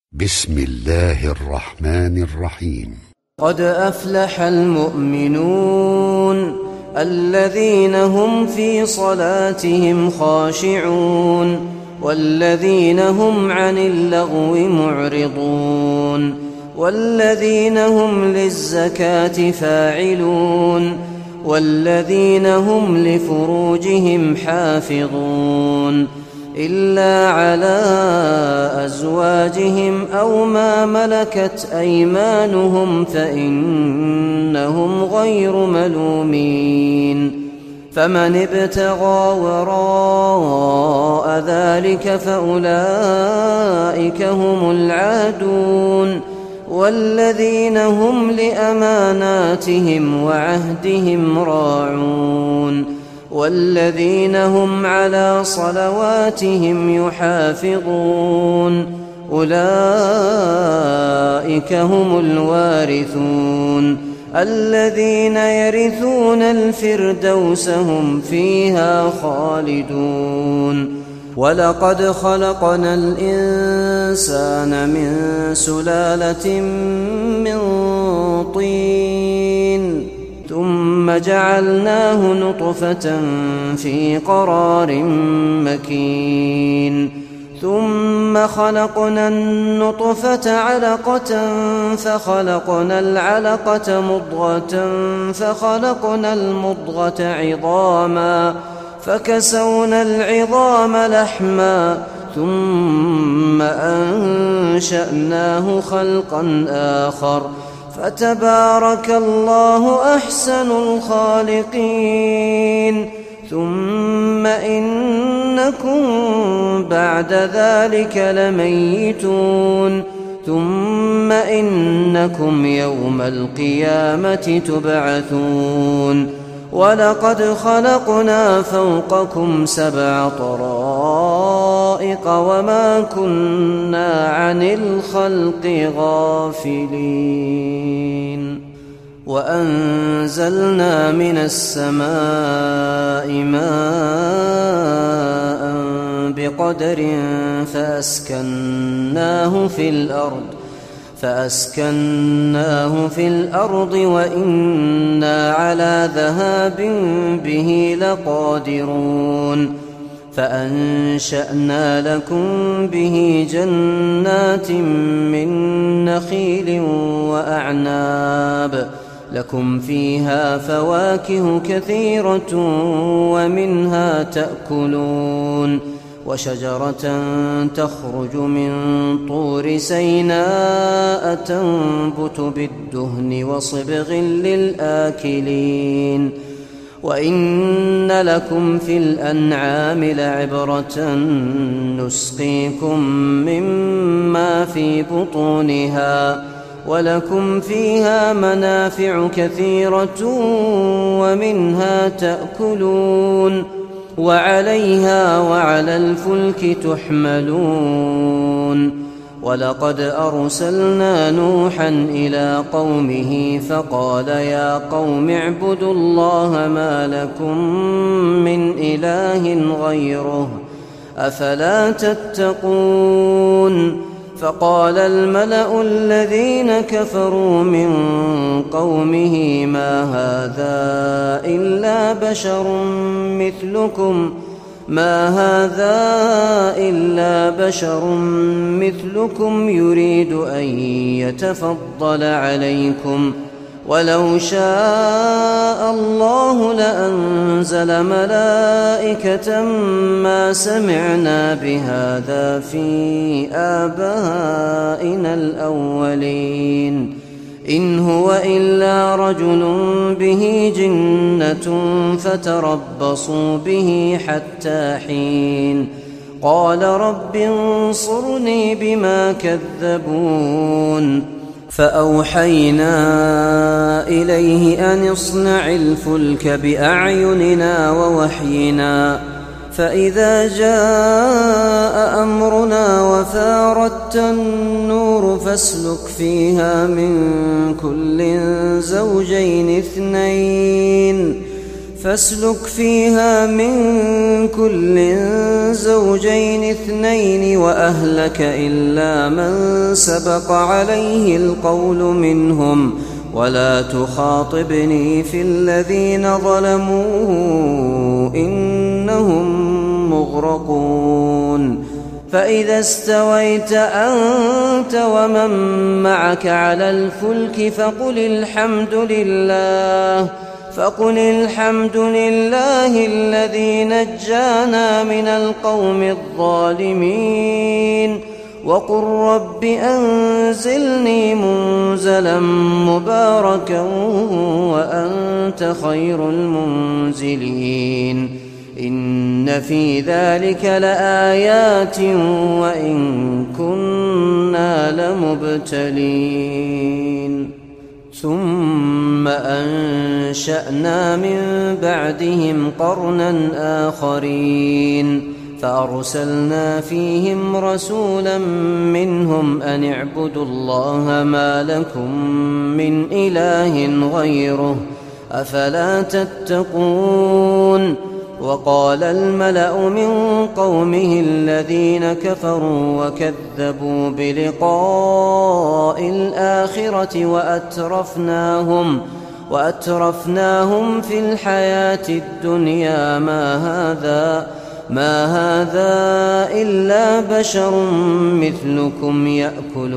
بسم الله الرحمن الرحيم. قد أفلح المؤمنون الذين هم في صلاتهم خاشعون والذين هم عن اللغو معرضون والذين هم للزكاة فاعلون والذين هم لفروجهم حافظون إلا على أزواجهم أو ما ملكت أيمانهم فإنهم غير ملومين. فمن ابتغى وراء ذلك فأولئك هم العادون والذين هم لأماناتهم وعهدهم راعون والذين هم على صلواتهم يحافظون أولئك هم الوارثون الذين يرثون الفردوس هم فيها خالدون. ولقد خلقنا الإنسان من سلالة من طين ثم جعلناه نطفة في قرار مكين ثم خلقنا النطفة علقة فخلقنا العلقة مضغة فخلقنا المضغة عظاما فكسونا العظام لحما ثم أنشأناه خلقا آخر فتبارك الله أحسن الخالقين. ثم إنكم بعد ذلك لميتون ثم إنكم يوم القيامة تبعثون. ولقد خلقنا فوقكم 7 طرائق وما كنا عن الخلق غافلين. وأنزلنا من السماء ماء بقدر فأسكناه في الأرض وإنا على ذهاب به لقادرون. فأنشأنا لكم به جنات من نخيل وأعناب لكم فيها فواكه كثيرة ومنها تأكلون وشجرة تخرج من طور سيناء تنبت بالدهن وصبغ للآكلين. وإن لكم في الأنعام لعبرة نسقيكم مما في بطونها ولكم فيها منافع كثيرة ومنها تأكلون وعليها وعلى الفلك تحملون. ولقد أرسلنا نوحا إلى قومه فقال يا قوم اعبدوا الله ما لكم من إله غيره أفلا تتقون. فقال الملأ الذين كفروا من قومه ما هذا إلا بشر مثلكم يريد أن يتفضل عليكم ولو شاء الله لأنزل ملائكة ما سمعنا بهذا في آبائنا الأولين إن هو إلا رجل به جنة فتربصوا به حتى حين. قال رب انصرني بما كذبون. فأوحينا إليه أن اصنع الفلك بأعيننا ووحينا فإذا جاء أمرنا وفاردت النور فاسلك فيها من كل زوجين 2 فاسلك فيها من كل زوجين اثنين وأهلك إلا من سبق عليه القول منهم ولا تخاطبني في الذين ظلموا إنهم مغرقون فإذا استويت أنت ومن معك على الفلك فقل الحمد لله الذي نجانا من القوم الظالمين وقل رب أنزلني منزلا مباركا وأنت خير المنزلين إن في ذلك لآيات وإن كنا لمبتلين ثم أنشأنا من بعدهم قرنا آخرين فأرسلنا فيهم رسولا منهم أن اعبدوا الله ما لكم من إله غيره أفلا تتقون وقال الملأ من قومه الذين كفروا وكذبوا بلقاء الآخرة وأترفناهم في الحياة الدنيا ما هذا إلا بشر مثلكم يأكل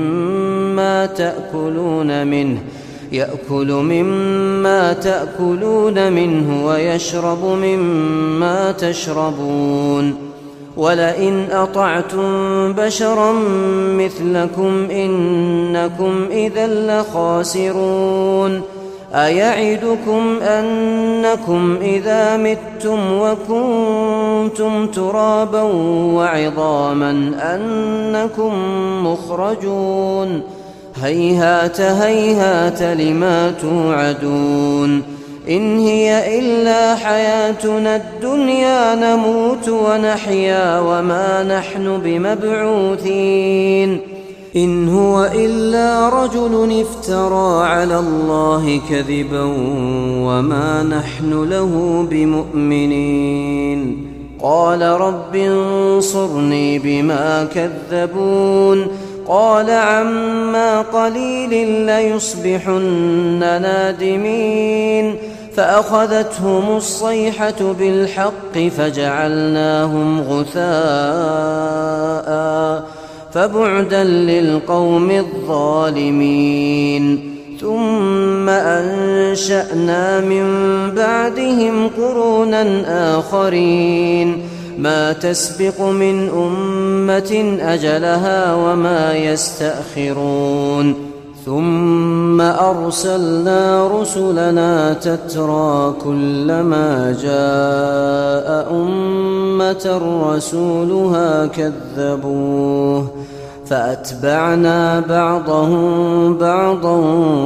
مما تأكلون منه ويشرب مما تشربون ولئن أطعتم بشرا مثلكم إنكم إذا لخاسرون أيعدكم أنكم إذا متم وكنتم ترابا وعظاما أنكم مخرجون هيهات هيهات لما توعدون إن هي إلا حياتنا الدنيا نموت ونحيا وما نحن بمبعوثين إن هو إلا رجل افترى على الله كذبا وما نحن له بمؤمنين قال رب انصرني بما كذبون قال عما قليل ليصبحن نادمين فأخذتهم الصيحة بالحق فجعلناهم غثاء فبعدا للقوم الظالمين ثم أنشأنا من بعدهم قرونا آخرين ما تسبق من أمة أجلها وما يستأخرون ثم أرسلنا رسلنا تترى كلما جاء أمة رسولها كذبوه فأتبعنا بعضهم بعضا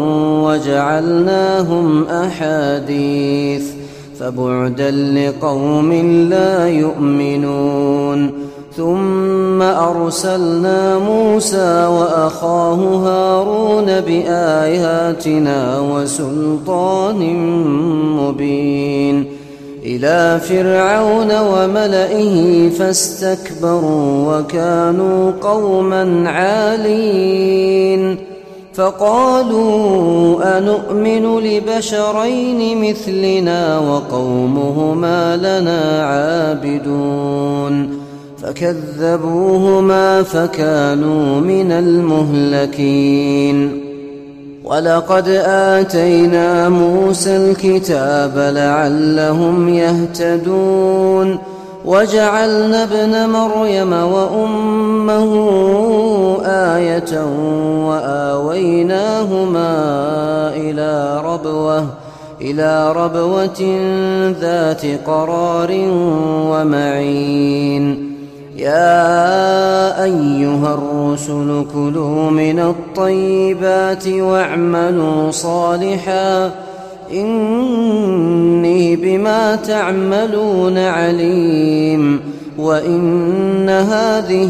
وجعلناهم أحاديث فبعدا لقوم لا يؤمنون ثم أرسلنا موسى وأخاه هارون بآياتنا وسلطان مبين إلى فرعون وملئه فاستكبروا وكانوا قوما عالين فقالوا أنؤمن لبشرين مثلنا وقومهما لنا عابدون فكذبوهما فكانوا من المهلكين ولقد آتينا موسى الكتاب لعلهم يهتدون وجعلنا ابن مريم وأمه آية وآويناهما إلى ربوة ذات قرار ومعين يا أيها الرسل كلوا من الطيبات واعملوا صالحا إني بما تعملون عليم وإن هذه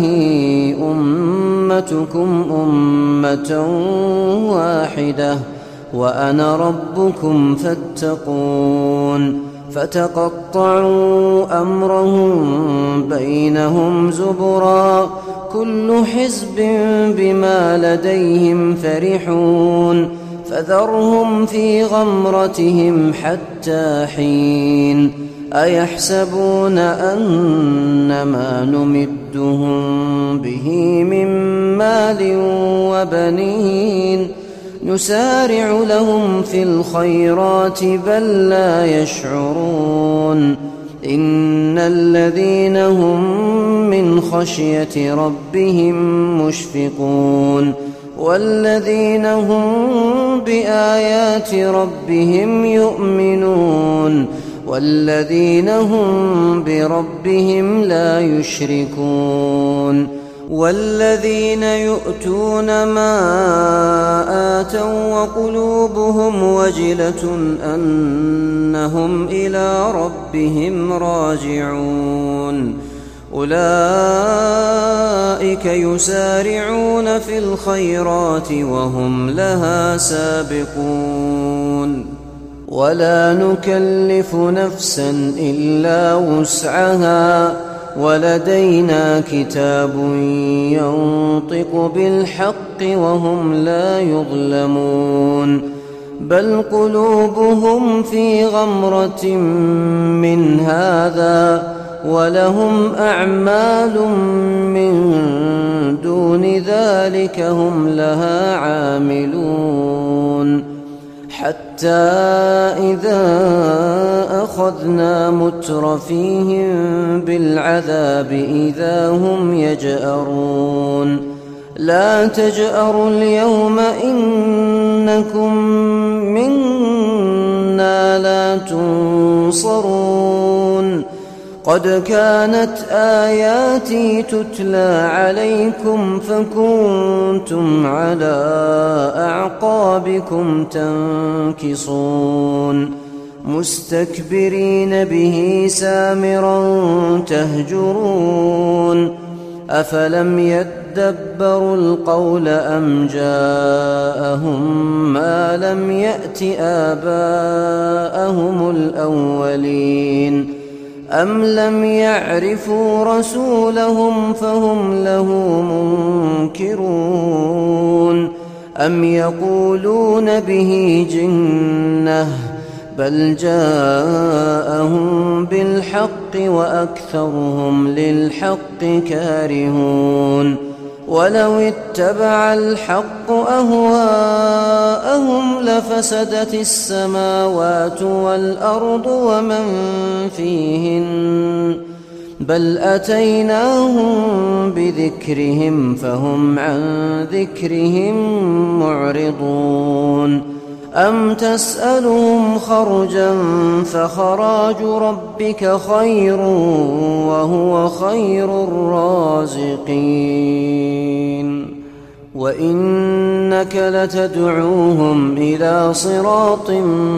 أمتكم أمة واحدة وأنا ربكم فاتقون فتقطعوا أمرهم بينهم زبرا كل حزب بما لديهم فرحون فذرهم في غمرتهم حتى حين أيحسبون أن ما نمدهم به من مال وبنين نسارع لهم في الخيرات بل لا يشعرون إن الذين هم من خشية ربهم مشفقون والذين هم بآيات ربهم يؤمنون والذين هم بربهم لا يشركون والذين يؤتون ما آتوا وقلوبهم وجلة أنهم إلى ربهم راجعون أولئك يسارعون في الخيرات وهم لها سابقون ولا نكلف نفسا إلا وسعها ولدينا كتاب ينطق بالحق وهم لا يظلمون بل قلوبهم في غمرة من هذا ولهم أعمال من دون ذلك هم لها عاملون حتى إذا أخذنا مترفيهم بالعذاب إذا هم يجأرون لا تجأروا اليوم إنكم منا لا تنصرون قد كانت آياتي تتلى عليكم فكنتم على أعقابكم تنكصون مستكبرين به سامرا تهجرون أفلم يدبروا القول أم جاءهم ما لم يأت آباءهم الأولين أم لم يعرفوا رسولهم فهم له منكرون أم يقولون به جنة بل جاءهم بالحق وأكثرهم للحق كارهون ولو اتبع الحق أهواءهم لفسدت السماوات والأرض ومن فيهن بل أتيناهم بذكرهم فهم عن ذكرهم معرضون أم تسألهم خرجا فخراج ربك خير وهو خير الرازقين وإنك لتدعوهم إلى صراط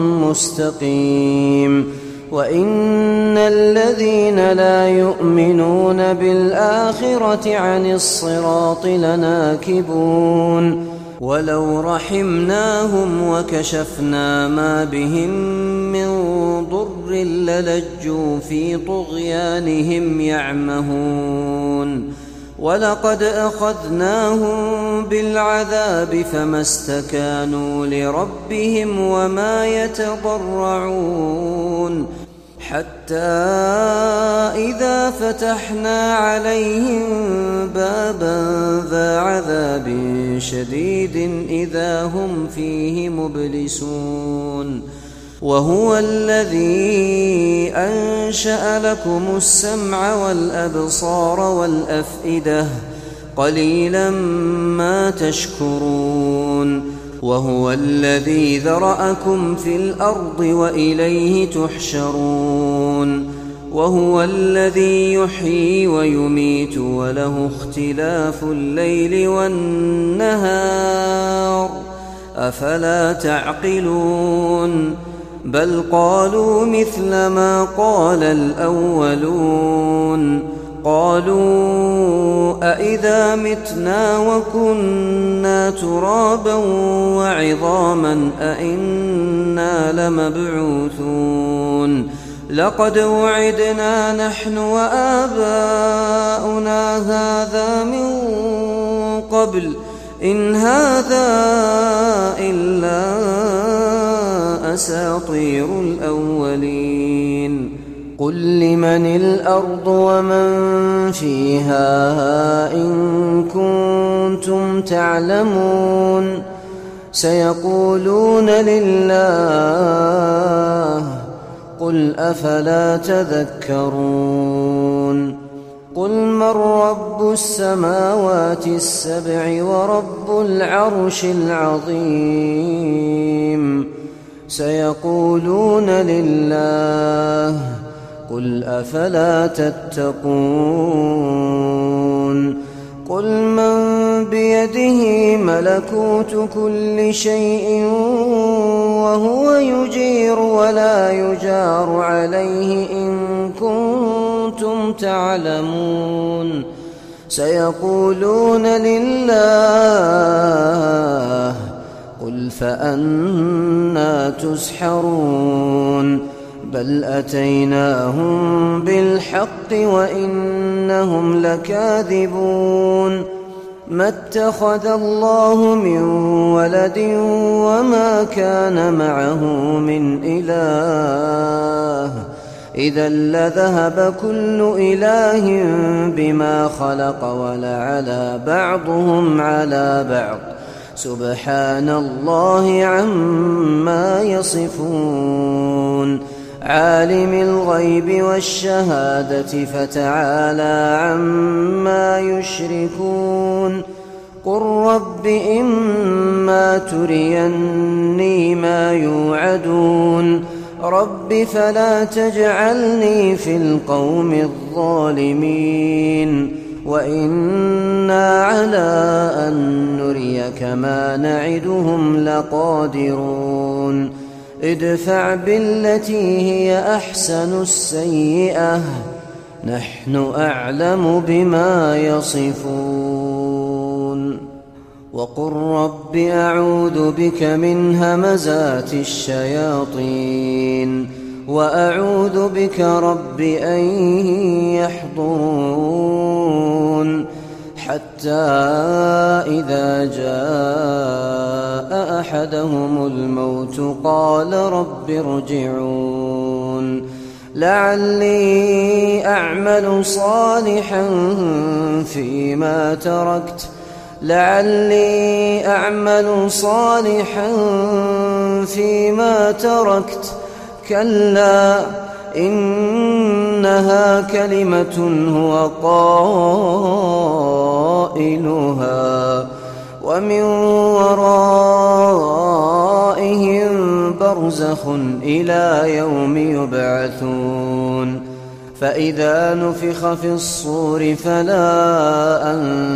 مستقيم وإن الذين لا يؤمنون بالآخرة عن الصراط لناكبون ولو رحمناهم وكشفنا ما بهم من ضر للجوا في طغيانهم يعمهون ولقد أخذناهم بالعذاب فما استكانوا لربهم وما يتضرعون حتى إذا فتحنا عليهم بابا ذا عذاب شديد إذا هم فيه مبلسون وهو الذي أنشأ لكم السمع والأبصار والأفئدة قليلا ما تشكرون وهو الذي ذرأكم في الأرض وإليه تحشرون وهو الذي يحيي ويميت وله اختلاف الليل والنهار أفلا تعقلون بل قالوا مثل ما قال الأولون قالوا أإذا متنا وكنا ترابا وعظاما أإنا لمبعوثون لقد وعدنا نحن وآباؤنا هذا من قبل إن هذا إلا أساطير الأولين قل لمن الأرض ومن فيها إن كنتم تعلمون سيقولون لله قل أفلا تذكرون قل من رب السماوات السبع ورب العرش العظيم سيقولون لله قل أفلا تتقون قل من بيده ملكوت كل شيء وهو يجير ولا يجار عليه إن كنتم تعلمون سيقولون لله قل فأنى تسحرون بل أتيناهم بالحق وإنهم لكاذبون ما اتخذ الله من ولد وما كان معه من إله إذا لذهب كل إله بما خلق ولعلى بعضهم على بعض سبحان الله عما يصفون عالم الغيب والشهادة فتعالى عما يشركون قل رب إما تريني ما يوعدون رب فلا تجعلني في القوم الظالمين وإنا على أن نريك ما نعدهم لقادرون ادفع بالتي هي أحسن السيئة نحن أعلم بما يصفون وقل رب أعوذ بك من همزات الشياطين وأعوذ بك رب أن يحضرون حتى إذا جاء أحدهم الموت قال رب ارجعون لعلي أعمل صالحا فيما تركت كلا إنها كلمة هو قائلها ومن ورائهم برزخ إلى يوم يبعثون فإذا نفخ في الصور فلا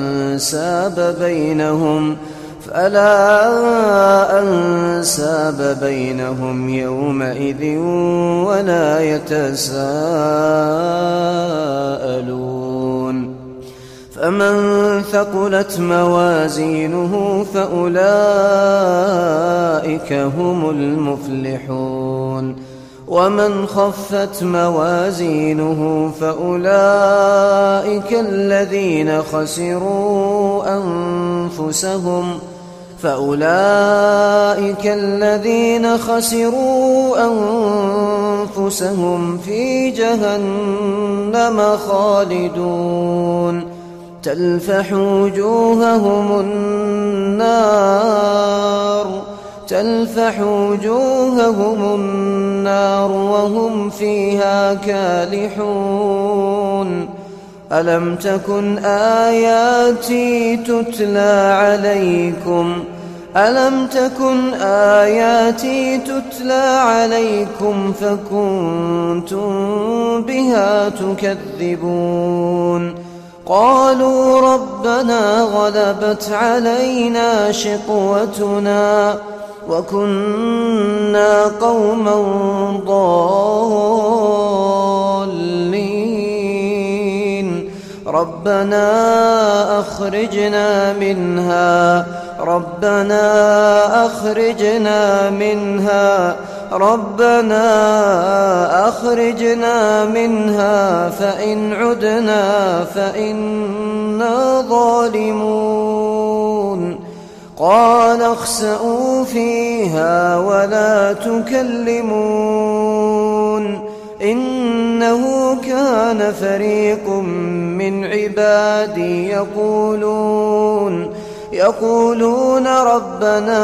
أنساب بينهم يومئذ ولا يتساءلون فمن ثقلت موازينه فأولئك هم المفلحون ومن خفت موازينه فأولئك الذين خسروا أنفسهم في جهنم خالدون تلفح وجوههم النار وهم فيها كالحون ألم تكن آياتي تتلى عليكم فكنتم بها تكذبون قالوا ربنا غلبت علينا شقوتنا وكنا قوما ضالين ربنا أخرجنا منها ربنا أخرجنا منها فإن عدنا فإنا ظالمون قال اخسئوا فيها ولا تكلمون إنه كان فريق من عبادي يقولون ربنا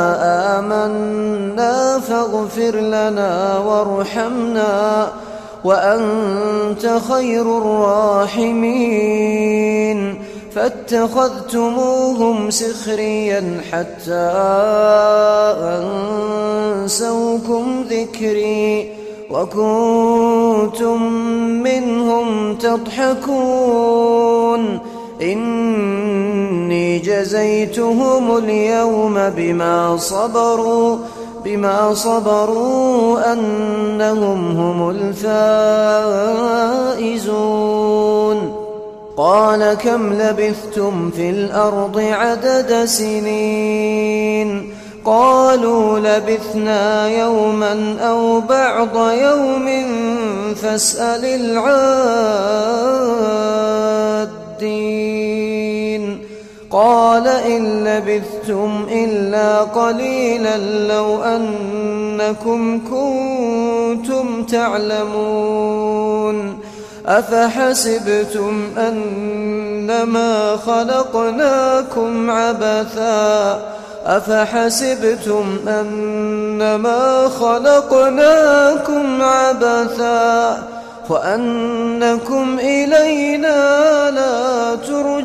آمنا فاغفر لنا وارحمنا وأنت خير الراحمين فاتخذتموهم سخريا حتى أنسوكم ذكري وكنتم منهم تضحكون إني جزيتهم اليوم بما صبروا أنهم هم الفائزون قال كم لبثتم في الأرض عدد سنين قالوا لبثنا يوما أو بعض يوم فاسأل العادين قال إن لبثتم إلا قليلا لو أنكم كنتم تعلمون أفحسبتم أنما خلقناكم عبثا وأنكم إلينا لا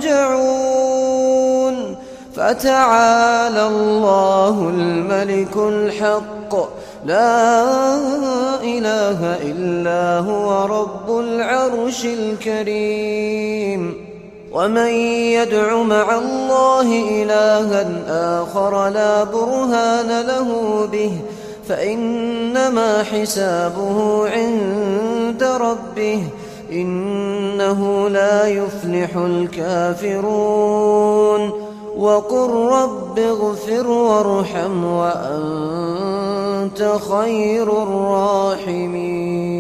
ترجعون فتعالى الله الملك الحق لا إله إلا هو رب العرش الكريم ومن يدع مع الله إلها آخر لا برهان له به فإنما حسابه عند ربه إنه لا يفلح الكافرون وقل رب اغفر وارحم وأنت خير الراحمين